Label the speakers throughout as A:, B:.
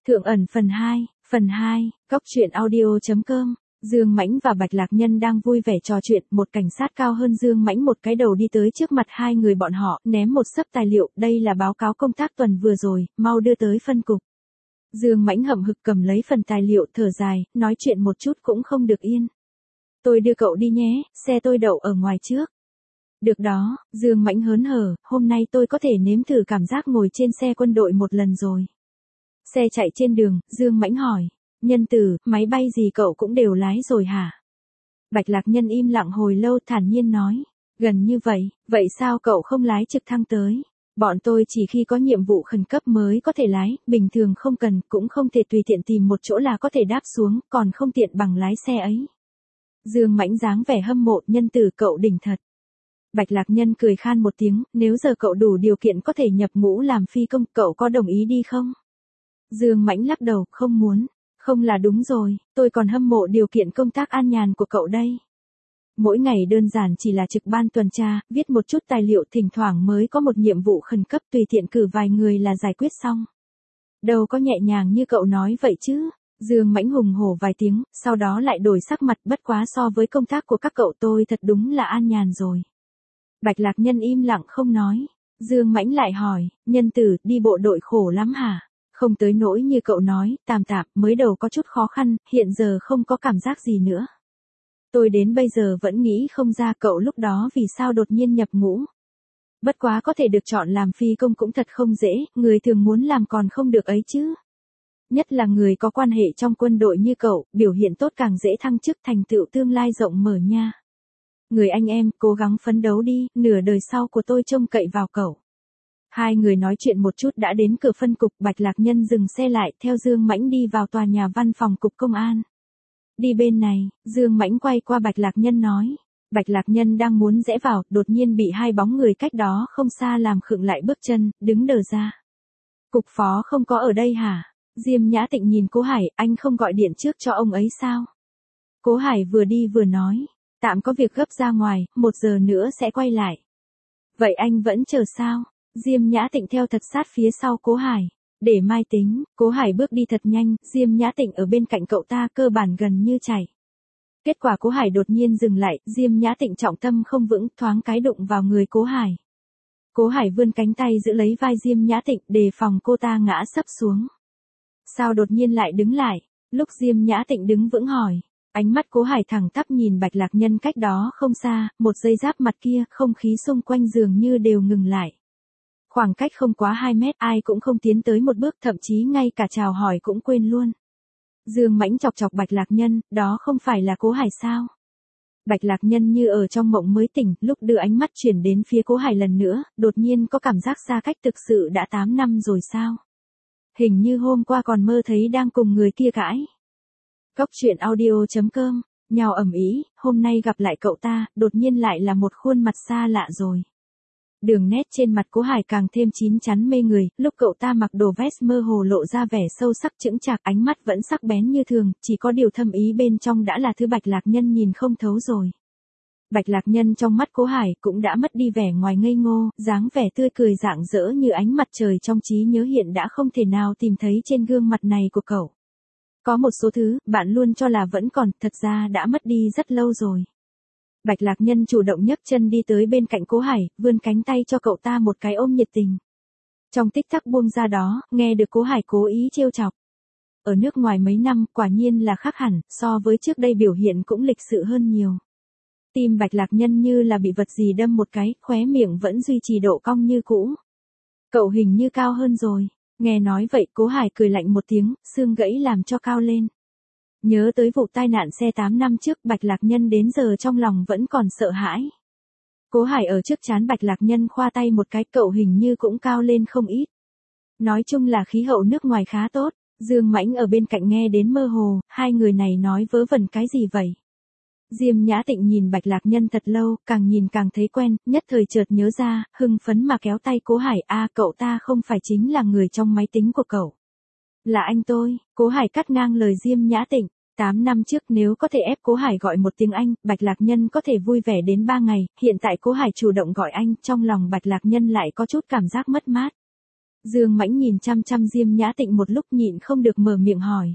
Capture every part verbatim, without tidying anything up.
A: Thượng ẩn phần hai, phần hai, Cóc truyện audio chấm com. Dương Mãnh và Bạch Lạc Nhân đang vui vẻ trò chuyện, một cảnh sát cao hơn Dương Mãnh một cái đầu đi tới trước mặt hai người bọn họ, ném một xấp tài liệu, đây là báo cáo công tác tuần vừa rồi, mau đưa tới phân cục. Dương Mãnh hậm hực cầm lấy phần tài liệu, thở dài, nói chuyện một chút cũng không được yên. Tôi đưa cậu đi nhé, xe tôi đậu ở ngoài trước. Được đó, Dương Mãnh hớn hở, hôm nay tôi có thể nếm thử cảm giác ngồi trên xe quân đội một lần rồi. Xe chạy trên đường, Dương Mãnh hỏi, Nhân Tử, máy bay gì cậu cũng đều lái rồi hả? Bạch Lạc Nhân im lặng hồi lâu, thản nhiên nói, gần như vậy, vậy sao cậu không lái trực thăng tới? Bọn tôi chỉ khi có nhiệm vụ khẩn cấp mới có thể lái, bình thường không cần, cũng không thể tùy tiện tìm một chỗ là có thể đáp xuống, còn không tiện bằng lái xe ấy. Dương Mãnh dáng vẻ hâm mộ, Nhân Tử cậu đỉnh thật. Bạch Lạc Nhân cười khan một tiếng, nếu giờ cậu đủ điều kiện có thể nhập ngũ làm phi công, cậu có đồng ý đi không? Dương Mãnh lắc đầu, không muốn. Không là đúng rồi, tôi còn hâm mộ điều kiện công tác an nhàn của cậu đây. Mỗi ngày đơn giản chỉ là trực ban tuần tra, viết một chút tài liệu, thỉnh thoảng mới có một nhiệm vụ khẩn cấp tùy tiện cử vài người là giải quyết xong. Đâu có nhẹ nhàng như cậu nói vậy chứ. Dương Mãnh hùng hổ vài tiếng, sau đó lại đổi sắc mặt, bất quá so với công tác của các cậu tôi thật đúng là an nhàn rồi. Bạch Lạc Nhân im lặng không nói. Dương Mãnh lại hỏi, Nhân Tử, đi bộ đội khổ lắm hả? Không tới nỗi như cậu nói, tạm tạm, mới đầu có chút khó khăn, hiện giờ không có cảm giác gì nữa. Tôi đến bây giờ vẫn nghĩ không ra cậu lúc đó vì sao đột nhiên nhập ngũ. Bất quá có thể được chọn làm phi công cũng thật không dễ, người thường muốn làm còn không được ấy chứ. Nhất là người có quan hệ trong quân đội như cậu, biểu hiện tốt càng dễ thăng chức, thành tựu tương lai rộng mở nha. Người anh em, cố gắng phấn đấu đi, nửa đời sau của tôi trông cậy vào cậu. Hai người nói chuyện một chút đã đến cửa phân cục, Bạch Lạc Nhân dừng xe lại, theo Dương Mãnh đi vào tòa nhà văn phòng cục công an. Đi bên này, Dương Mãnh quay qua Bạch Lạc Nhân nói. Bạch Lạc Nhân đang muốn rẽ vào, đột nhiên bị hai bóng người cách đó không xa làm khựng lại bước chân, đứng đờ ra. Cục phó không có ở đây hả? Diêm Nhã Tịnh nhìn Cố Hải, anh không gọi điện trước cho ông ấy sao? Cố Hải vừa đi vừa nói, tạm có việc gấp ra ngoài, một giờ nữa sẽ quay lại. Vậy anh vẫn chờ sao? Diêm Nhã Tịnh theo thật sát phía sau Cố Hải. Để mai tính, Cố Hải bước đi thật nhanh, Diêm Nhã Tịnh ở bên cạnh cậu ta cơ bản gần như chạy. Kết quả Cố Hải đột nhiên dừng lại, Diêm Nhã Tịnh trọng tâm không vững, thoáng cái đụng vào người Cố Hải. Cố Hải vươn cánh tay giữ lấy vai Diêm Nhã Tịnh, đề phòng cô ta ngã sấp xuống. Sao đột nhiên lại đứng lại? Lúc Diêm Nhã Tịnh đứng vững hỏi. Ánh mắt Cố Hải thẳng tắp nhìn Bạch Lạc Nhân cách đó không xa, một giây giáp mặt kia, không khí xung quanh dường như đều ngừng lại. Khoảng cách không quá hai mét, ai cũng không tiến tới một bước, thậm chí ngay cả chào hỏi cũng quên luôn. Dương Mãnh chọc chọc Bạch Lạc Nhân, đó không phải là Cố Hải sao? Bạch Lạc Nhân như ở trong mộng mới tỉnh, lúc đưa ánh mắt chuyển đến phía Cố Hải lần nữa, đột nhiên có cảm giác xa cách, thực sự đã tám năm rồi sao? Hình như hôm qua còn mơ thấy đang cùng người kia cãi. Cóc truyện audio chấm com, nhào ầm ĩ, hôm nay gặp lại cậu ta, đột nhiên lại là một khuôn mặt xa lạ rồi. Đường nét trên mặt Cố Hải càng thêm chín chắn mê người, lúc cậu ta mặc đồ vest mơ hồ lộ ra vẻ sâu sắc chững chạc, ánh mắt vẫn sắc bén như thường, chỉ có điều thâm ý bên trong đã là thứ Bạch Lạc Nhân nhìn không thấu rồi. Bạch Lạc Nhân trong mắt Cố Hải cũng đã mất đi vẻ ngoài ngây ngô, dáng vẻ tươi cười rạng rỡ như ánh mặt trời trong trí nhớ hiện đã không thể nào tìm thấy trên gương mặt này của cậu. Có một số thứ, bạn luôn cho là vẫn còn, thật ra đã mất đi rất lâu rồi. Bạch Lạc Nhân chủ động nhấc chân đi tới bên cạnh Cố Hải, vươn cánh tay cho cậu ta một cái ôm nhiệt tình. Trong tích tắc buông ra đó, nghe được Cố Hải cố ý trêu chọc. Ở nước ngoài mấy năm, quả nhiên là khác hẳn, so với trước đây biểu hiện cũng lịch sự hơn nhiều. Tim Bạch Lạc Nhân như là bị vật gì đâm một cái, khóe miệng vẫn duy trì độ cong như cũ. Cậu hình như cao hơn rồi. Nghe nói vậy, Cố Hải cười lạnh một tiếng, xương gãy làm cho cao lên. Nhớ tới vụ tai nạn xe tám năm trước, Bạch Lạc Nhân đến giờ trong lòng vẫn còn sợ hãi. Cố Hải ở trước trán Bạch Lạc Nhân khoa tay một cái, cậu hình như cũng cao lên không ít. Nói chung là khí hậu nước ngoài khá tốt. Dương Mãnh ở bên cạnh nghe đến mơ hồ, hai người này nói vớ vẩn cái gì vậy? Diêm Nhã Tịnh nhìn Bạch Lạc Nhân thật lâu, càng nhìn càng thấy quen, nhất thời chợt nhớ ra, hưng phấn mà kéo tay Cố Hải, a cậu ta không phải chính là người trong máy tính của cậu. Là anh tôi. Cố Hải cắt ngang lời Diêm Nhã Tịnh. Tám năm trước nếu có thể ép Cố Hải gọi một tiếng anh, Bạch Lạc Nhân có thể vui vẻ đến ba ngày, hiện tại Cố Hải chủ động gọi anh, trong lòng Bạch Lạc Nhân lại có chút cảm giác mất mát. Dương Mãnh nhìn chăm chăm Diêm Nhã Tịnh một lúc nhịn không được mở miệng hỏi.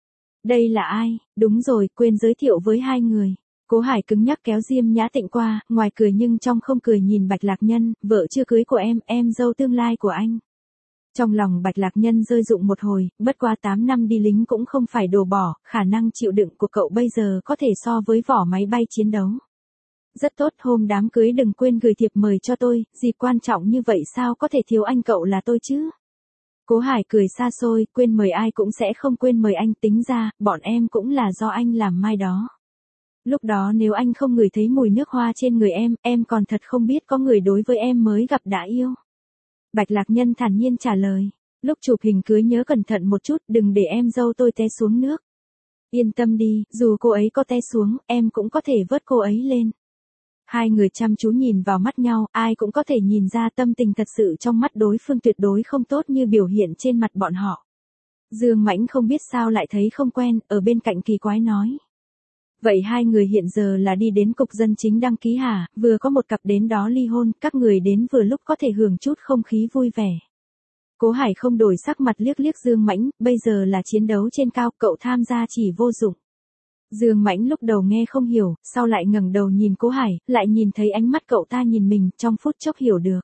A: Đây là ai? Đúng rồi, quên giới thiệu với hai người. Cố Hải cứng nhắc kéo Diêm Nhã Tịnh qua, ngoài cười nhưng trong không cười nhìn Bạch Lạc Nhân, vợ chưa cưới của em, em dâu tương lai của anh. Trong lòng Bạch Lạc Nhân rơi rụng một hồi, bất qua tám năm đi lính cũng không phải đồ bỏ, khả năng chịu đựng của cậu bây giờ có thể so với vỏ máy bay chiến đấu. Rất tốt, hôm đám cưới đừng quên gửi thiệp mời cho tôi, dịp quan trọng như vậy sao có thể thiếu anh cậu là tôi chứ. Cố Hải cười xa xôi, quên mời ai cũng sẽ không quên mời anh, tính ra, bọn em cũng là do anh làm mai đó. Lúc đó nếu anh không ngửi thấy mùi nước hoa trên người em, em còn thật không biết có người đối với em mới gặp đã yêu. Bạch Lạc Nhân thản nhiên trả lời, lúc chụp hình cưới nhớ cẩn thận một chút, đừng để em dâu tôi té xuống nước. Yên tâm đi, dù cô ấy có té xuống, em cũng có thể vớt cô ấy lên. Hai người chăm chú nhìn vào mắt nhau, ai cũng có thể nhìn ra tâm tình thật sự trong mắt đối phương tuyệt đối không tốt như biểu hiện trên mặt bọn họ. Dương Mãnh không biết sao lại thấy không quen, ở bên cạnh kỳ quái nói. Vậy hai người hiện giờ là đi đến cục dân chính đăng ký hả, vừa có một cặp đến đó ly hôn, các người đến vừa lúc có thể hưởng chút không khí vui vẻ. Cố Hải không đổi sắc mặt liếc liếc Dương Mãnh, bây giờ là chiến đấu trên cao, cậu tham gia chỉ vô dụng. Dương Mãnh lúc đầu nghe không hiểu, sau lại ngẩng đầu nhìn Cố Hải, lại nhìn thấy ánh mắt cậu ta nhìn mình, trong phút chốc hiểu được.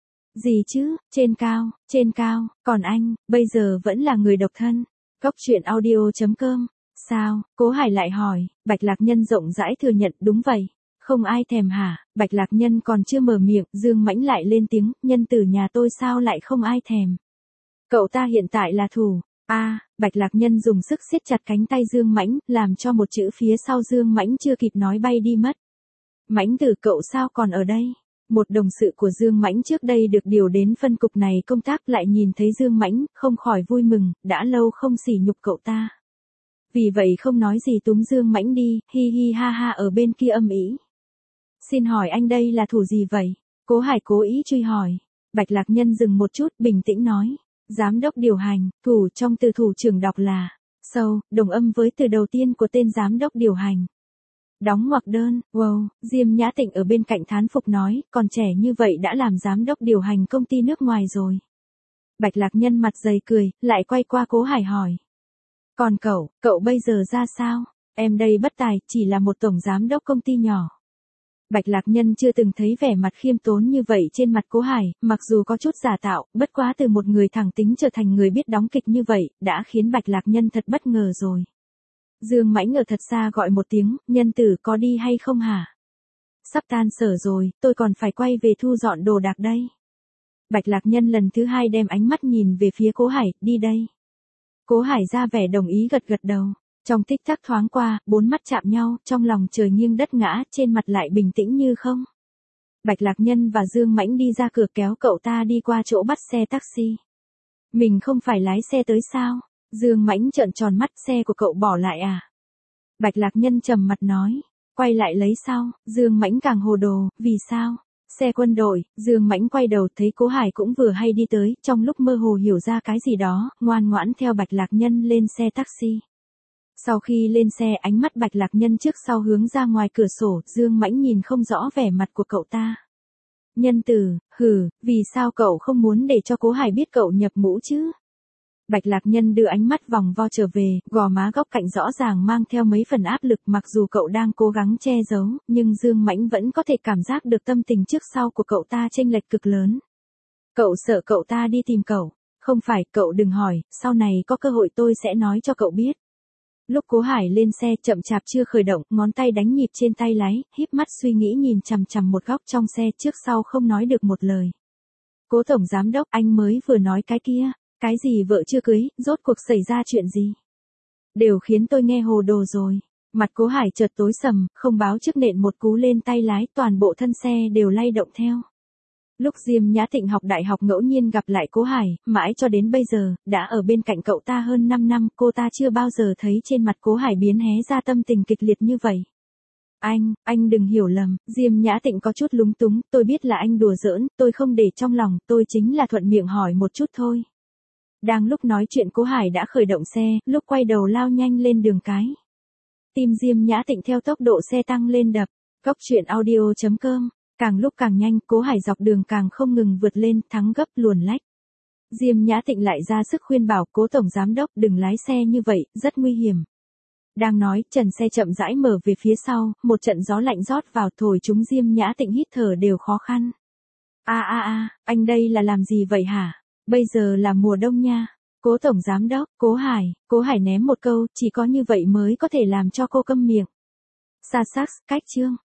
A: Gì chứ, trên cao, trên cao, còn anh, bây giờ vẫn là người độc thân. Cóc truyện audio chấm com. Sao, Cố Hải lại hỏi, Bạch Lạc Nhân rộng rãi thừa nhận, đúng vậy. Không ai thèm hả, Bạch Lạc Nhân còn chưa mở miệng, Dương Mãnh lại lên tiếng, nhân tử nhà tôi sao lại không ai thèm. Cậu ta hiện tại là thủ. A, à, Bạch Lạc Nhân dùng sức siết chặt cánh tay Dương Mãnh, làm cho một chữ phía sau Dương Mãnh chưa kịp nói bay đi mất. Mãnh tử cậu sao còn ở đây? Một đồng sự của Dương Mãnh trước đây được điều đến phân cục này công tác lại nhìn thấy Dương Mãnh, không khỏi vui mừng, đã lâu không sỉ nhục cậu ta. Vì vậy không nói gì túm Dương Mãnh đi, hi hi ha ha ở bên kia âm ĩ. Xin hỏi anh đây là thủ gì vậy? Cố Hải cố ý truy hỏi. Bạch Lạc Nhân dừng một chút, bình tĩnh nói. Giám đốc điều hành, thủ trong từ thủ trưởng đọc là, sâu, đồng âm với từ đầu tiên của tên giám đốc điều hành. Đóng ngoặc đơn, wow, Diêm Nhã Tịnh ở bên cạnh thán phục nói, còn trẻ như vậy đã làm giám đốc điều hành công ty nước ngoài rồi. Bạch Lạc Nhân mặt dày cười, lại quay qua Cố Hải hỏi. Còn cậu, cậu bây giờ ra sao? Em đây bất tài, chỉ là một tổng giám đốc công ty nhỏ. Bạch Lạc Nhân chưa từng thấy vẻ mặt khiêm tốn như vậy trên mặt Cố Hải, mặc dù có chút giả tạo, bất quá từ một người thẳng tính trở thành người biết đóng kịch như vậy, đã khiến Bạch Lạc Nhân thật bất ngờ rồi. Dương Mãnh ở thật xa gọi một tiếng, nhân tử có đi hay không hả? Sắp tan sở rồi, tôi còn phải quay về thu dọn đồ đạc đây. Bạch Lạc Nhân lần thứ hai đem ánh mắt nhìn về phía Cố Hải, đi đây. Cố Hải ra vẻ đồng ý gật gật đầu. Trong tích tắc thoáng qua, bốn mắt chạm nhau, trong lòng trời nghiêng đất ngã, trên mặt lại bình tĩnh như không. Bạch Lạc Nhân và Dương Mãnh đi ra cửa kéo cậu ta đi qua chỗ bắt xe taxi. Mình không phải lái xe tới sao? Dương Mãnh trợn tròn mắt, xe của cậu bỏ lại à? Bạch Lạc Nhân trầm mặt nói, quay lại lấy sau. Dương Mãnh càng hồ đồ, vì sao? Xe quân đội. Dương Mãnh quay đầu thấy Cố Hải cũng vừa hay đi tới, trong lúc mơ hồ hiểu ra cái gì đó, ngoan ngoãn theo Bạch Lạc Nhân lên xe taxi. Sau khi lên xe, ánh mắt Bạch Lạc Nhân trước sau hướng ra ngoài cửa sổ, Dương Mãnh nhìn không rõ vẻ mặt của cậu ta. Nhân tử, hừ, vì sao cậu không muốn để cho Cố Hải biết cậu nhập ngũ chứ? Bạch Lạc Nhân đưa ánh mắt vòng vo trở về, gò má góc cạnh rõ ràng mang theo mấy phần áp lực, mặc dù cậu đang cố gắng che giấu, nhưng Dương Mãnh vẫn có thể cảm giác được tâm tình trước sau của cậu ta chênh lệch cực lớn. Cậu sợ cậu ta đi tìm cậu? Không phải, cậu đừng hỏi, sau này có cơ hội tôi sẽ nói cho cậu biết. Lúc Cố Hải lên xe chậm chạp chưa khởi động, ngón tay đánh nhịp trên tay lái, híp mắt suy nghĩ nhìn chằm chằm một góc trong xe, trước sau không nói được một lời. Cố tổng giám đốc, anh mới vừa nói cái kia, cái gì vợ chưa cưới, rốt cuộc xảy ra chuyện gì? Đều khiến tôi nghe hồ đồ rồi. Mặt Cố Hải chợt tối sầm, không báo trước nện một cú lên tay lái, toàn bộ thân xe đều lay động theo. Lúc Diêm Nhã Tịnh học đại học ngẫu nhiên gặp lại Cố Hải, mãi cho đến bây giờ, đã ở bên cạnh cậu ta hơn năm năm, cô ta chưa bao giờ thấy trên mặt Cố Hải biến hé ra tâm tình kịch liệt như vậy. Anh, anh đừng hiểu lầm, Diêm Nhã Tịnh có chút lúng túng, tôi biết là anh đùa giỡn, tôi không để trong lòng, tôi chính là thuận miệng hỏi một chút thôi. Đang lúc nói chuyện Cố Hải đã khởi động xe, lúc quay đầu lao nhanh lên đường cái. Tim Diêm Nhã Tịnh theo tốc độ xe tăng lên đập. Cóc truyện audio chấm com. Càng lúc càng nhanh, Cố Hải dọc đường càng không ngừng vượt lên, thắng gấp luồn lách. Diêm Nhã Tịnh lại ra sức khuyên bảo Cố tổng giám đốc đừng lái xe như vậy, rất nguy hiểm. Đang nói, trần xe chậm rãi mở về phía sau, một trận gió lạnh rót vào thổi chúng Diêm Nhã Tịnh hít thở đều khó khăn. A a a, anh đây là làm gì vậy hả? Bây giờ là mùa đông nha. Cố tổng giám đốc, Cố Hải, Cố Hải ném một câu, chỉ có như vậy mới có thể làm cho cô câm miệng. Sa sắc, cách chương.